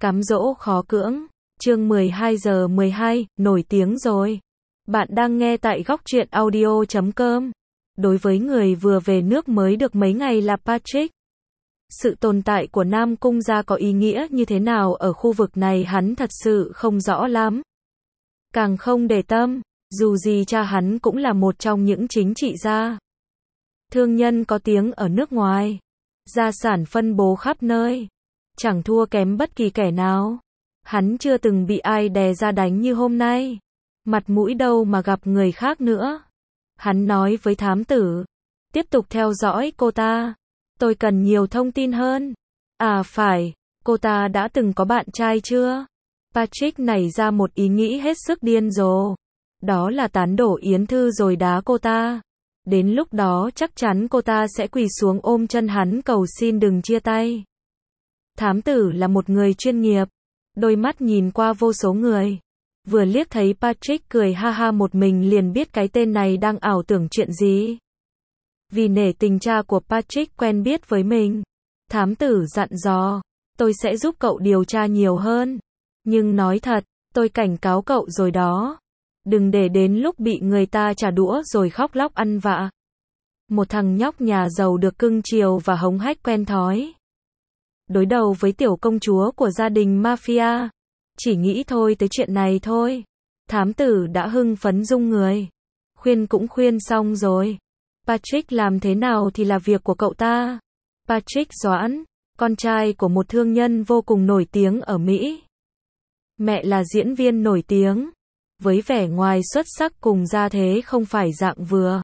Cám dỗ khó cưỡng. Chương 12:12, nổi tiếng rồi. Bạn đang nghe tại góc truyện audio.com. Đối với người vừa về nước mới được mấy ngày là Patrick, sự tồn tại của Nam Cung gia có ý nghĩa như thế nào ở khu vực này hắn thật sự không rõ lắm. Càng không để tâm, dù gì cha hắn cũng là một trong những chính trị gia, thương nhân có tiếng ở nước ngoài. Gia sản phân bố khắp nơi, chẳng thua kém bất kỳ kẻ nào. Hắn chưa từng bị ai đè ra đánh như hôm nay. Mặt mũi đâu mà gặp người khác nữa. Hắn nói với thám tử, tiếp tục theo dõi cô ta. Tôi cần nhiều thông tin hơn. À phải, cô ta đã từng có bạn trai chưa? Patrick nảy ra một ý nghĩ hết sức điên rồ. Đó là tán đổ Yến Thư rồi đá cô ta. Đến lúc đó chắc chắn cô ta sẽ quỳ xuống ôm chân hắn cầu xin đừng chia tay. Thám tử là một người chuyên nghiệp, đôi mắt nhìn qua vô số người. Vừa liếc thấy Patrick cười ha ha một mình liền biết cái tên này đang ảo tưởng chuyện gì. Vì nể tình cha của Patrick quen biết với mình, thám tử dặn dò, tôi sẽ giúp cậu điều tra nhiều hơn. Nhưng nói thật, tôi cảnh cáo cậu rồi đó. Đừng để đến lúc bị người ta trả đũa rồi khóc lóc ăn vạ. Một thằng nhóc nhà giàu được cưng chiều và hống hách quen thói. Đối đầu với tiểu công chúa của gia đình mafia. Chỉ nghĩ thôi tới chuyện này thôi. Thám tử đã hưng phấn rung người. Khuyên cũng khuyên xong rồi. Patrick làm thế nào thì là việc của cậu ta. Patrick Doãn, con trai của một thương nhân vô cùng nổi tiếng ở Mỹ. Mẹ là diễn viên nổi tiếng. Với vẻ ngoài xuất sắc cùng gia thế không phải dạng vừa.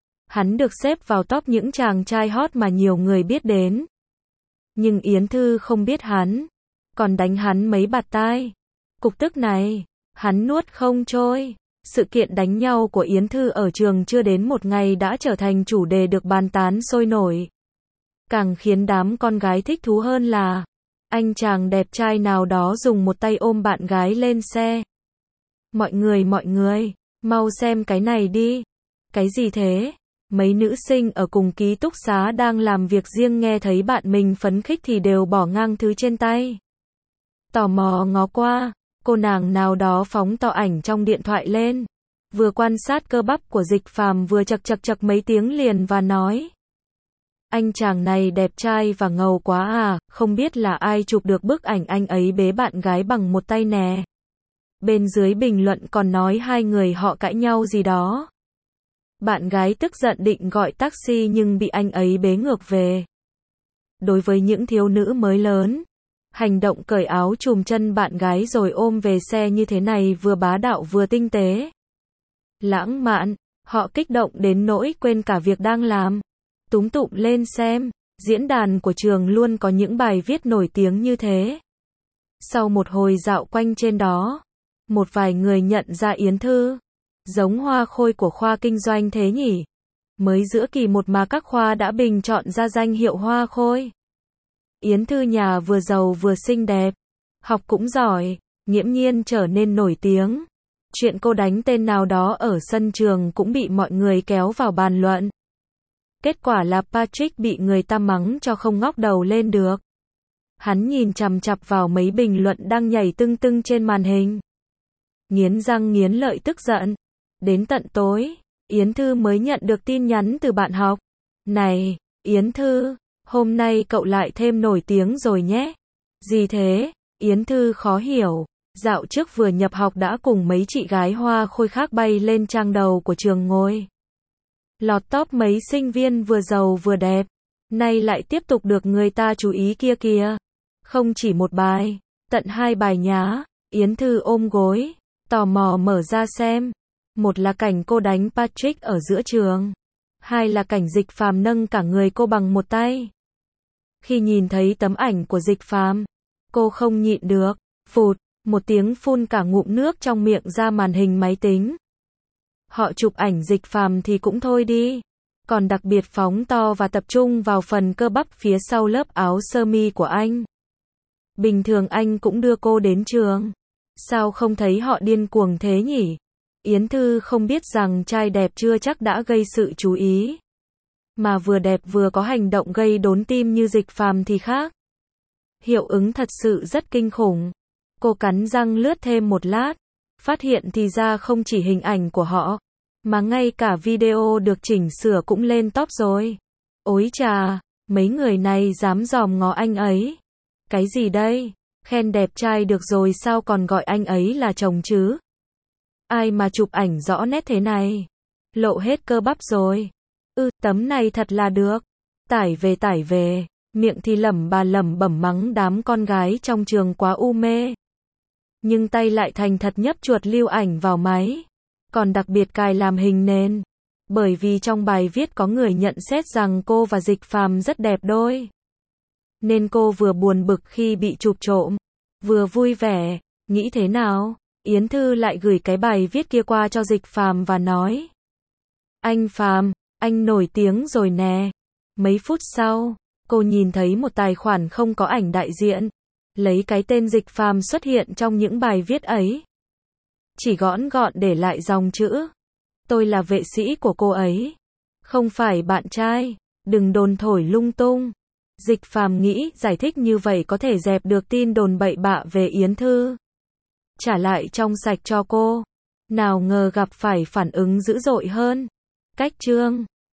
Hắn được xếp vào top những chàng trai hot mà nhiều người biết đến. Nhưng Yến Thư không biết hắn, còn đánh hắn mấy bạt tai. Cục tức này, hắn nuốt không trôi. Sự kiện đánh nhau của Yến Thư ở trường chưa đến một ngày đã trở thành chủ đề được bàn tán sôi nổi. Càng khiến đám con gái thích thú hơn là, anh chàng đẹp trai nào đó dùng một tay ôm bạn gái lên xe. Mọi người, mau xem cái này đi. Cái gì thế? Mấy nữ sinh ở cùng ký túc xá đang làm việc riêng nghe thấy bạn mình phấn khích thì đều bỏ ngang thứ trên tay. Tò mò ngó qua, cô nàng nào đó phóng to ảnh trong điện thoại lên. Vừa quan sát cơ bắp của Dịch Phàm vừa chậc mấy tiếng liền và nói. Anh chàng này đẹp trai và ngầu quá à, không biết là ai chụp được bức ảnh anh ấy bế bạn gái bằng một tay nè. Bên dưới bình luận còn nói hai người họ cãi nhau gì đó. Bạn gái tức giận định gọi taxi nhưng bị anh ấy bế ngược về. Đối với những thiếu nữ mới lớn, hành động cởi áo chùm chân bạn gái rồi ôm về xe như thế này vừa bá đạo vừa tinh tế. Lãng mạn, họ kích động đến nỗi quên cả việc đang làm. Túm tụm lên xem, diễn đàn của trường luôn có những bài viết nổi tiếng như thế. Sau một hồi dạo quanh trên đó, một vài người nhận ra Yến Thư giống hoa khôi của khoa kinh doanh thế nhỉ? Mới giữa kỳ 1 mà các khoa đã bình chọn ra danh hiệu hoa khôi. Yến Thư nhà vừa giàu vừa xinh đẹp, học cũng giỏi, nghiễm nhiên trở nên nổi tiếng. Chuyện cô đánh tên nào đó ở sân trường cũng bị mọi người kéo vào bàn luận. Kết quả là Patrick bị người ta mắng cho không ngóc đầu lên được. Hắn nhìn chằm chằm vào mấy bình luận đang nhảy tưng tưng trên màn hình. Nghiến răng nghiến lợi tức giận. Đến tận tối, Yến Thư mới nhận được tin nhắn từ bạn học. Này, Yến Thư, hôm nay cậu lại thêm nổi tiếng rồi nhé. Gì thế? Yến Thư khó hiểu. Dạo trước vừa nhập học đã cùng mấy chị gái hoa khôi khác bay lên trang đầu của trường ngồi. Lọt top mấy sinh viên vừa giàu vừa đẹp. Nay lại tiếp tục được người ta chú ý kia kìa. Không chỉ một bài, tận 2 bài nhá. Yến Thư ôm gối, tò mò mở ra xem. Một là cảnh cô đánh Patrick ở giữa trường. Hai là cảnh Dịch Phàm nâng cả người cô bằng một tay. Khi nhìn thấy tấm ảnh của Dịch Phàm, cô không nhịn được, phụt, một tiếng phun cả ngụm nước trong miệng ra màn hình máy tính. Họ chụp ảnh Dịch Phàm thì cũng thôi đi, còn đặc biệt phóng to và tập trung vào phần cơ bắp phía sau lớp áo sơ mi của anh. Bình thường anh cũng đưa cô đến trường. Sao không thấy họ điên cuồng thế nhỉ? Yến Thư không biết rằng trai đẹp chưa chắc đã gây sự chú ý. Mà vừa đẹp vừa có hành động gây đốn tim như Dịch Phàm thì khác. Hiệu ứng thật sự rất kinh khủng. Cô cắn răng lướt thêm một lát, phát hiện thì ra không chỉ hình ảnh của họ, mà ngay cả video được chỉnh sửa cũng lên top rồi. Ối chà, mấy người này dám dòm ngó anh ấy. Cái gì đây? Khen đẹp trai được rồi sao còn gọi anh ấy là chồng chứ? Ai mà chụp ảnh rõ nét thế này? Lộ hết cơ bắp rồi. Tấm này thật là được. Tải về, miệng thì lẩm bẩm mắng đám con gái trong trường quá u mê. Nhưng tay lại thành thật nhấp chuột lưu ảnh vào máy. Còn đặc biệt cài làm hình nền. Bởi vì trong bài viết có người nhận xét rằng cô và Dịch Phàm rất đẹp đôi. Nên cô vừa buồn bực khi bị chụp trộm, vừa vui vẻ. Nghĩ thế nào? Yến Thư lại gửi cái bài viết kia qua cho Dịch Phàm và nói: Anh Phàm, anh nổi tiếng rồi nè. Mấy phút sau, cô nhìn thấy một tài khoản không có ảnh đại diện, lấy cái tên Dịch Phàm xuất hiện trong những bài viết ấy. Chỉ gọn gọn để lại dòng chữ: Tôi là vệ sĩ của cô ấy, không phải bạn trai, đừng đồn thổi lung tung. Dịch Phàm nghĩ giải thích như vậy có thể dẹp được tin đồn bậy bạ về Yến Thư, trả lại trong sạch cho cô. Nào ngờ gặp phải phản ứng dữ dội hơn. Cách chương